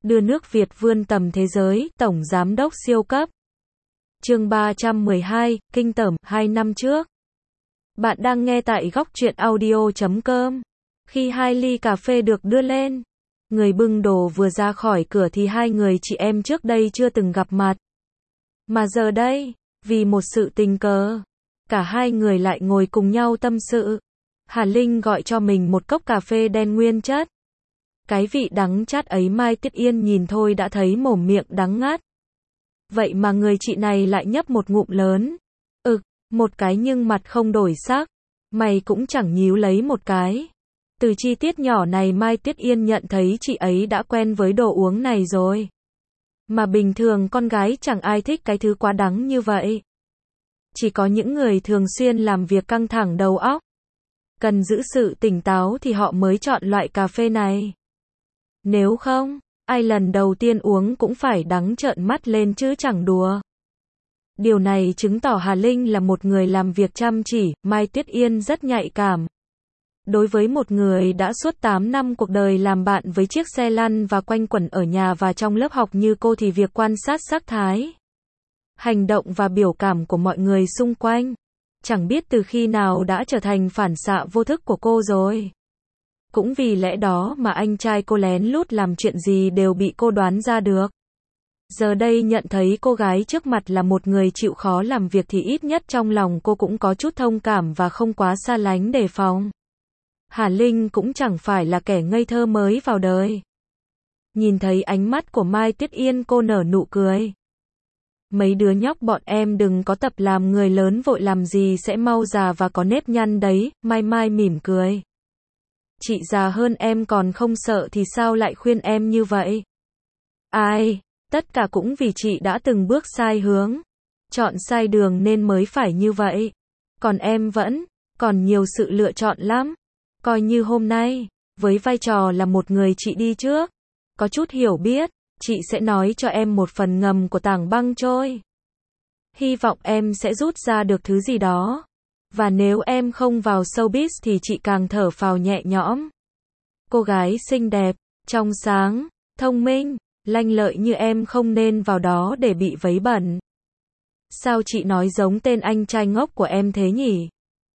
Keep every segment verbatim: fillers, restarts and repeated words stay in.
đưa nước Việt vươn tầm thế giới, tổng giám đốc siêu cấp. Chương ba trăm mười hai, kinh tởm, hai năm trước. Bạn đang nghe tại góc truyện audio chấm com. Khi hai ly cà phê được đưa lên, người bưng đồ vừa ra khỏi cửa thì hai người chị em trước đây chưa từng gặp mặt. Mà giờ đây, vì một sự tình cờ, cả hai người lại ngồi cùng nhau tâm sự. Hà Linh gọi cho mình một cốc cà phê đen nguyên chất. Cái vị đắng chát ấy Mai Tuyết Yên nhìn thôi đã thấy mồm miệng đắng ngắt. Vậy mà người chị này lại nhấp một ngụm lớn. Ực, một cái nhưng mặt không đổi sắc. Mày cũng chẳng nhíu lấy một cái. Từ chi tiết nhỏ này Mai Tuyết Yên nhận thấy chị ấy đã quen với đồ uống này rồi. Mà bình thường con gái chẳng ai thích cái thứ quá đắng như vậy. Chỉ có những người thường xuyên làm việc căng thẳng đầu óc, cần giữ sự tỉnh táo thì họ mới chọn loại cà phê này. Nếu không, ai lần đầu tiên uống cũng phải đắng trợn mắt lên chứ chẳng đùa. Điều này chứng tỏ Hà Linh là một người làm việc chăm chỉ, Mai Tuyết Yên rất nhạy cảm. Đối với một người đã suốt tám năm cuộc đời làm bạn với chiếc xe lăn và quanh quẩn ở nhà và trong lớp học như cô thì việc quan sát sắc thái, hành động và biểu cảm của mọi người xung quanh, chẳng biết từ khi nào đã trở thành phản xạ vô thức của cô rồi. Cũng vì lẽ đó mà anh trai cô lén lút làm chuyện gì đều bị cô đoán ra được. Giờ đây nhận thấy cô gái trước mặt là một người chịu khó làm việc thì ít nhất trong lòng cô cũng có chút thông cảm và không quá xa lánh đề phòng. Hà Linh cũng chẳng phải là kẻ ngây thơ mới vào đời. Nhìn thấy ánh mắt của Mai Tuyết Yên cô nở nụ cười. Mấy đứa nhóc bọn em đừng có tập làm người lớn vội làm gì sẽ mau già và có nếp nhăn đấy, Mai Mai mỉm cười. Chị già hơn em còn không sợ thì sao lại khuyên em như vậy? Ai, tất cả cũng vì chị đã từng bước sai hướng, chọn sai đường nên mới phải như vậy. Còn em vẫn còn nhiều sự lựa chọn lắm. Coi như hôm nay, với vai trò là một người chị đi trước, có chút hiểu biết, chị sẽ nói cho em một phần ngầm của tảng băng trôi. Hy vọng em sẽ rút ra được thứ gì đó. Và nếu em không vào showbiz thì chị càng thở phào nhẹ nhõm. Cô gái xinh đẹp, trong sáng, thông minh, lanh lợi như em không nên vào đó để bị vấy bẩn. Sao chị nói giống tên anh trai ngốc của em thế nhỉ?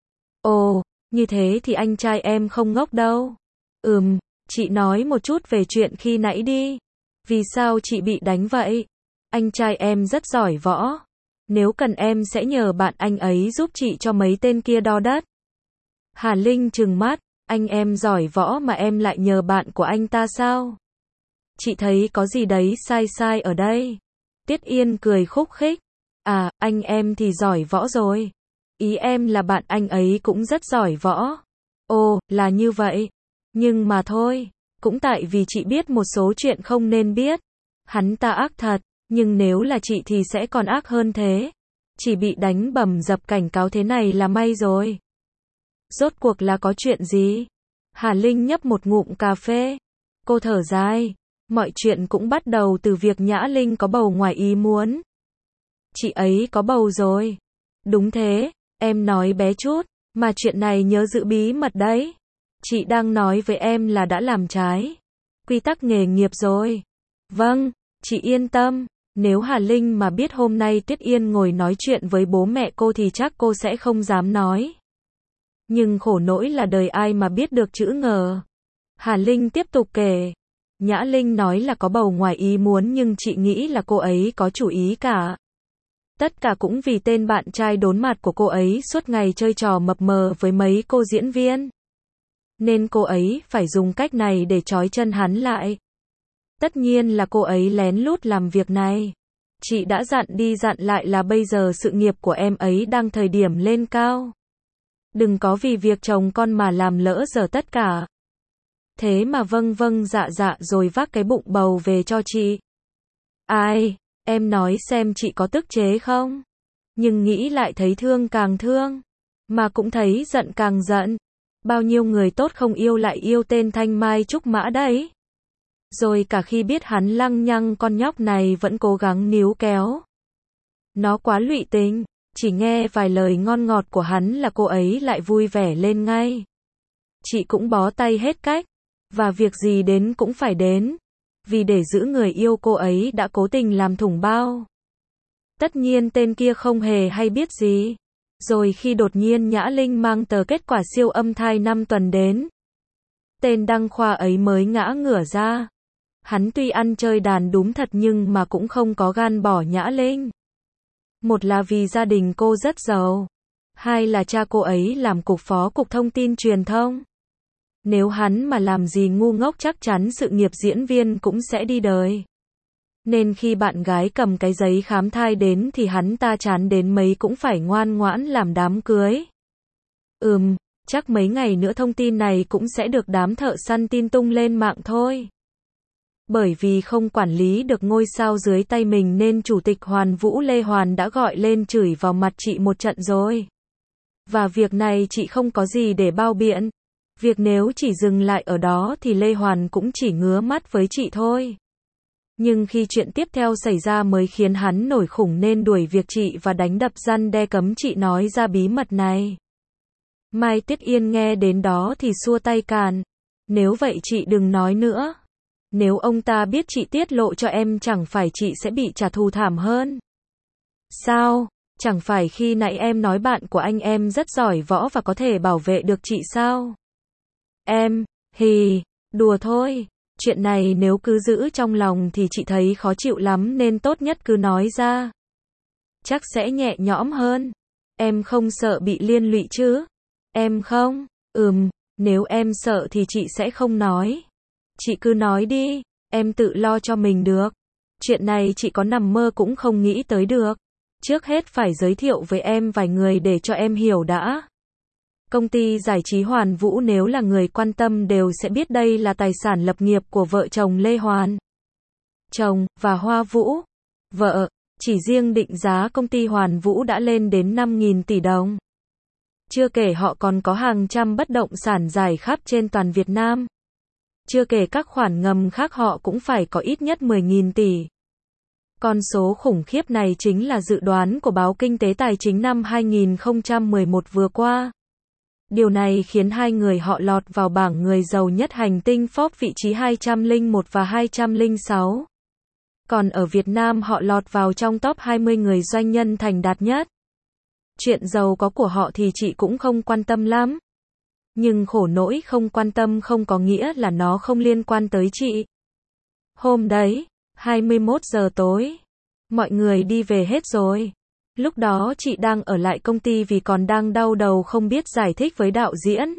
Ồ, như thế thì anh trai em không ngốc đâu. Ừm, chị nói một chút về chuyện khi nãy đi. Vì sao chị bị đánh vậy? Anh trai em rất giỏi võ. Nếu cần em sẽ nhờ bạn anh ấy giúp chị cho mấy tên kia đo đất. Hà Linh trừng mắt, anh em giỏi võ mà em lại nhờ bạn của anh ta sao? Chị thấy có gì đấy sai sai ở đây. Tiết Yên cười khúc khích. À, anh em thì giỏi võ rồi. Ý em là bạn anh ấy cũng rất giỏi võ. Ồ, là như vậy. Nhưng mà thôi, cũng tại vì chị biết một số chuyện không nên biết. Hắn ta ác thật, nhưng nếu là chị thì sẽ còn ác hơn thế. Chỉ bị đánh bầm dập cảnh cáo thế này là may rồi. Rốt cuộc là có chuyện gì? Hà Linh nhấp một ngụm cà phê. Cô thở dài. Mọi chuyện cũng bắt đầu từ việc Nhã Linh có bầu ngoài ý muốn. Chị ấy có bầu rồi. Đúng thế, em nói bé chút, mà chuyện này nhớ giữ bí mật đấy. Chị đang nói với em là đã làm trái quy tắc nghề nghiệp rồi. Vâng, chị yên tâm. Nếu Hà Linh mà biết hôm nay Tuyết Yên ngồi nói chuyện với bố mẹ cô thì chắc cô sẽ không dám nói. Nhưng khổ nỗi là đời ai mà biết được chữ ngờ. Hà Linh tiếp tục kể. Nhã Linh nói là có bầu ngoài ý muốn nhưng chị nghĩ là cô ấy có chủ ý cả. Tất cả cũng vì tên bạn trai đốn mặt của cô ấy suốt ngày chơi trò mập mờ với mấy cô diễn viên. Nên cô ấy phải dùng cách này để trói chân hắn lại. Tất nhiên là cô ấy lén lút làm việc này. Chị đã dặn đi dặn lại là bây giờ sự nghiệp của em ấy đang thời điểm lên cao. Đừng có vì việc chồng con mà làm lỡ dở tất cả. Thế mà vâng vâng dạ dạ rồi vác cái bụng bầu về cho chị. Ai, em nói xem chị có tức chế không? Nhưng nghĩ lại thấy thương càng thương. Mà cũng thấy giận càng giận. Bao nhiêu người tốt không yêu lại yêu tên Thanh Mai Trúc Mã đấy. Rồi cả khi biết hắn lăng nhăng con nhóc này vẫn cố gắng níu kéo. Nó quá lụy tình, chỉ nghe vài lời ngon ngọt của hắn là cô ấy lại vui vẻ lên ngay. Chị cũng bó tay hết cách, và việc gì đến cũng phải đến. vì để giữ người yêu cô ấy đã cố tình làm thủng bao. Tất nhiên tên kia không hề hay biết gì. Rồi khi đột nhiên Nhã Linh mang tờ kết quả siêu âm thai năm tuần đến, tên đăng khoa ấy mới ngã ngửa ra. Hắn tuy ăn chơi đàn đúng thật nhưng mà cũng không có gan bỏ Nhã Linh. Một là vì gia đình cô rất giàu. Hai là cha cô ấy làm cục phó cục thông tin truyền thông. Nếu hắn mà làm gì ngu ngốc chắc chắn sự nghiệp diễn viên cũng sẽ đi đời. Nên khi bạn gái cầm cái giấy khám thai đến thì hắn ta chán đến mấy cũng phải ngoan ngoãn làm đám cưới. Ừm, chắc mấy ngày nữa thông tin này cũng sẽ được đám thợ săn tin tung lên mạng thôi. Bởi vì không quản lý được ngôi sao dưới tay mình nên Chủ tịch Hoàn Vũ Lê Hoàn đã gọi lên chửi vào mặt chị một trận rồi. Và việc này chị không có gì để bao biện. Việc nếu chỉ dừng lại ở đó thì Lê Hoàn cũng chỉ ngứa mắt với chị thôi. Nhưng khi chuyện tiếp theo xảy ra mới khiến hắn nổi khủng nên đuổi việc chị và đánh đập răn đe cấm chị nói ra bí mật này. Mai Tuyết Yên nghe đến đó thì xua tay cản. Nếu vậy chị đừng nói nữa. Nếu ông ta biết chị tiết lộ cho em chẳng phải chị sẽ bị trả thù thảm hơn. Sao? Chẳng phải khi nãy em nói bạn của anh em rất giỏi võ và có thể bảo vệ được chị sao? Em, hì, đùa thôi. Chuyện này nếu cứ giữ trong lòng thì chị thấy khó chịu lắm nên tốt nhất cứ nói ra. Chắc sẽ nhẹ nhõm hơn. Em không sợ bị liên lụy chứ? Em không? Ừm, nếu em sợ thì chị sẽ không nói. Chị cứ nói đi, em tự lo cho mình được. Chuyện này chị có nằm mơ cũng không nghĩ tới được. Trước hết phải giới thiệu với em vài người để cho em hiểu đã. Công ty giải trí Hoàn Vũ nếu là người quan tâm đều sẽ biết đây là tài sản lập nghiệp của vợ chồng Lê Hoàn. Chồng, và Hoa Vũ. Vợ, chỉ riêng định giá công ty Hoàn Vũ đã lên đến năm nghìn tỷ đồng. Chưa kể họ còn có hàng trăm bất động sản rải khắp trên toàn Việt Nam. Chưa kể các khoản ngầm khác họ cũng phải có ít nhất mười nghìn tỷ. Con số khủng khiếp này chính là dự đoán của báo Kinh tế Tài chính năm hai nghìn không trăm mười một vừa qua. Điều này khiến hai người họ lọt vào bảng người giàu nhất hành tinh Forbes vị trí hai trăm lẻ một và hai trăm lẻ sáu. Còn ở Việt Nam họ lọt vào trong top hai mươi người doanh nhân thành đạt nhất. Chuyện giàu có của họ thì chị cũng không quan tâm lắm. Nhưng khổ nỗi không quan tâm không có nghĩa là nó không liên quan tới chị. Hôm đấy, hai mươi mốt giờ tối, mọi người đi về hết rồi. Lúc đó chị đang ở lại công ty vì còn đang đau đầu không biết giải thích với đạo diễn,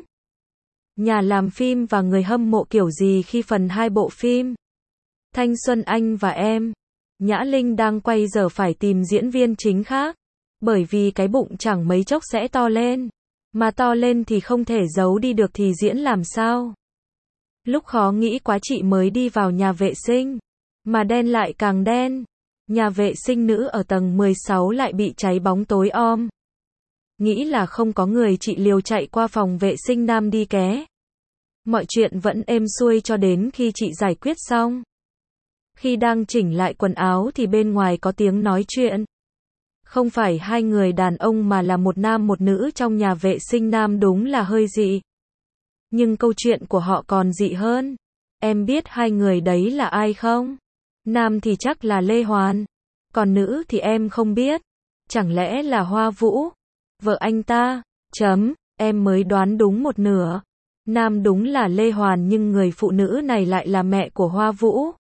nhà làm phim và người hâm mộ kiểu gì khi phần hai bộ phim Thanh Xuân Anh và Em, Nhã Linh đang quay giờ phải tìm diễn viên chính khác. Bởi vì cái bụng chẳng mấy chốc sẽ to lên. Mà to lên thì không thể giấu đi được thì diễn làm sao? Lúc khó nghĩ quá chị mới đi vào nhà vệ sinh. Mà đen lại càng đen. Nhà vệ sinh nữ ở tầng mười sáu lại bị cháy bóng tối om. Nghĩ là không có người chị liều chạy qua phòng vệ sinh nam đi ké. Mọi chuyện vẫn êm xuôi cho đến khi chị giải quyết xong. Khi đang chỉnh lại quần áo thì bên ngoài có tiếng nói chuyện. Không phải hai người đàn ông mà là một nam một nữ trong nhà vệ sinh nam đúng là hơi dị. Nhưng câu chuyện của họ còn dị hơn. Em biết hai người đấy là ai không? Nam thì chắc là Lê Hoàn. Còn nữ thì em không biết. Chẳng lẽ là Hoa Vũ? Vợ anh ta? Chấm, em mới đoán đúng một nửa. Nam đúng là Lê Hoàn nhưng người phụ nữ này lại là mẹ của Hoa Vũ.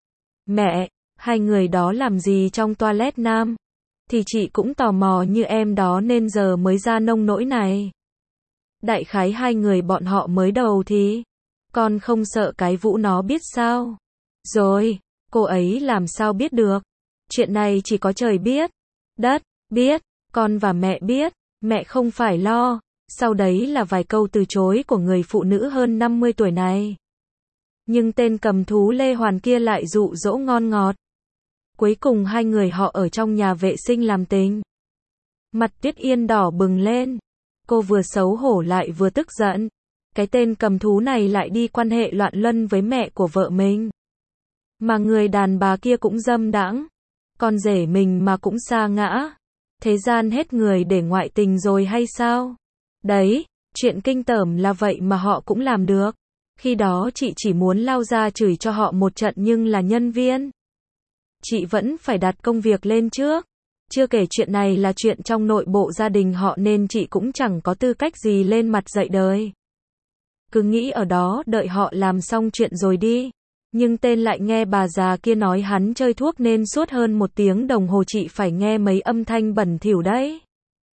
Mẹ, hai người đó làm gì trong toilet nam? Thì chị cũng tò mò như em đó nên giờ mới ra nông nỗi này. Đại khái hai người bọn họ mới đầu thì, con không sợ cái Vũ nó biết sao? Rồi, cô ấy làm sao biết được? Chuyện này chỉ có trời biết, đất biết, con và mẹ biết, mẹ không phải lo. Sau đấy là vài câu từ chối của người phụ nữ hơn năm mươi tuổi này. Nhưng tên cầm thú Lê Hoàn kia lại dụ dỗ ngon ngọt. Cuối cùng hai người họ ở trong nhà vệ sinh làm tình. Mặt Tuyết Yên đỏ bừng lên. Cô vừa xấu hổ lại vừa tức giận. Cái tên cầm thú này lại đi quan hệ loạn luân với mẹ của vợ mình. Mà người đàn bà kia cũng dâm đãng. Con rể mình mà cũng sa ngã. Thế gian hết người để ngoại tình rồi hay sao? Đấy, chuyện kinh tởm là vậy mà họ cũng làm được. Khi đó chị chỉ muốn lao ra chửi cho họ một trận nhưng là nhân viên. Chị vẫn phải đặt công việc lên trước. Chưa kể chuyện này là chuyện trong nội bộ gia đình họ nên chị cũng chẳng có tư cách gì lên mặt dạy đời. Cứ nghĩ ở đó đợi họ làm xong chuyện rồi đi. Nhưng tên lại nghe bà già kia nói hắn chơi thuốc nên suốt hơn một tiếng đồng hồ chị phải nghe mấy âm thanh bẩn thỉu đấy.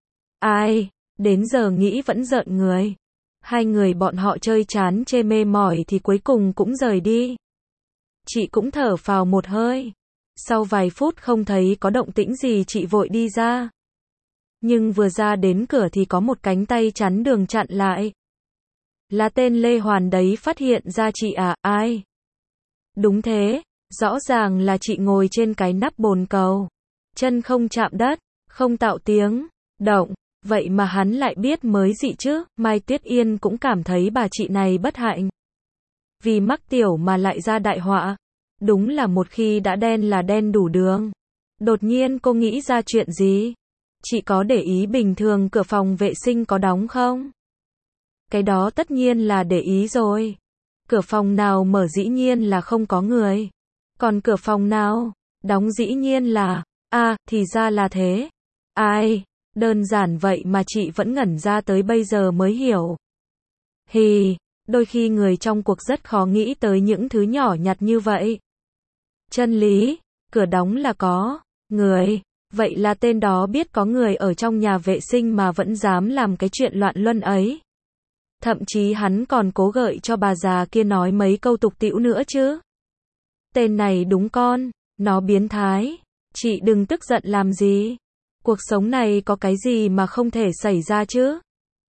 Ai, đến giờ nghĩ vẫn rợn người. Hai người bọn họ chơi chán chê mê mỏi thì cuối cùng cũng rời đi. Chị cũng thở phào một hơi. Sau vài phút không thấy có động tĩnh gì chị vội đi ra. Nhưng vừa ra đến cửa thì có một cánh tay chắn đường chặn lại. Là tên Lê Hoàn đấy, phát hiện ra chị à, ai? Đúng thế, rõ ràng là chị ngồi trên cái nắp bồn cầu. Chân không chạm đất, không tạo tiếng động. Vậy mà hắn lại biết mới dị chứ. Mai Tuyết Yên cũng cảm thấy bà chị này bất hạnh. Vì mắc tiểu mà lại ra đại họa. Đúng là một khi đã đen là đen đủ đường. Đột nhiên cô nghĩ ra chuyện gì? Chị có để ý bình thường cửa phòng vệ sinh có đóng không? Cái đó tất nhiên là để ý rồi. Cửa phòng nào mở dĩ nhiên là không có người. Còn cửa phòng nào đóng dĩ nhiên là... À, thì ra là thế. Ai, đơn giản vậy mà chị vẫn ngẩn ra tới bây giờ mới hiểu. Hì, đôi khi người trong cuộc rất khó nghĩ tới những thứ nhỏ nhặt như vậy. Chân lý, cửa đóng là có người. Vậy là tên đó biết có người ở trong nhà vệ sinh mà vẫn dám làm cái chuyện loạn luân ấy. Thậm chí hắn còn cố gợi cho bà già kia nói mấy câu tục tĩu nữa chứ. Tên này đúng con, nó biến thái. Chị đừng tức giận làm gì. Cuộc sống này có cái gì mà không thể xảy ra chứ.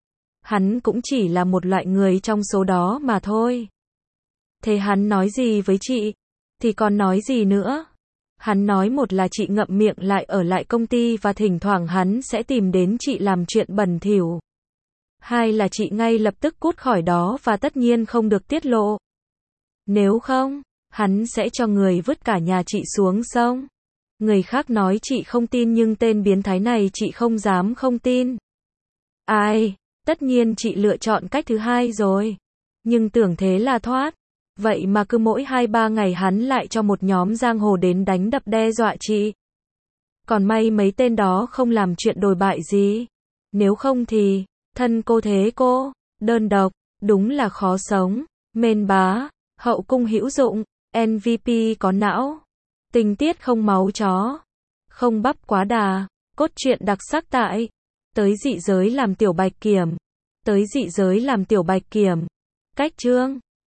Hắn cũng chỉ là một loại người trong số đó mà thôi. Thế hắn nói gì với chị? Thì còn nói gì nữa? Hắn nói một là chị ngậm miệng lại ở lại công ty và thỉnh thoảng hắn sẽ tìm đến chị làm chuyện bẩn thỉu. Hai là chị ngay lập tức cút khỏi đó và tất nhiên không được tiết lộ. Nếu không, hắn sẽ cho người vứt cả nhà chị xuống sông. Người khác nói chị không tin nhưng tên biến thái này chị không dám không tin. Ai, tất nhiên chị lựa chọn cách thứ hai rồi. Nhưng tưởng thế là thoát. Vậy mà cứ mỗi hai ba ngày hắn lại cho một nhóm giang hồ đến đánh đập đe dọa chị. Còn may mấy tên đó không làm chuyện đồi bại gì. Nếu không thì, thân cô thế cô, đơn độc, đúng là khó sống. Mên bá, hậu cung hữu dụng, em vê pê có não. Tình tiết không máu chó, không bắp quá đà, cốt truyện đặc sắc tại Tới dị giới làm tiểu bạch kiểm. Tới dị giới làm tiểu bạch kiểm. Cách chương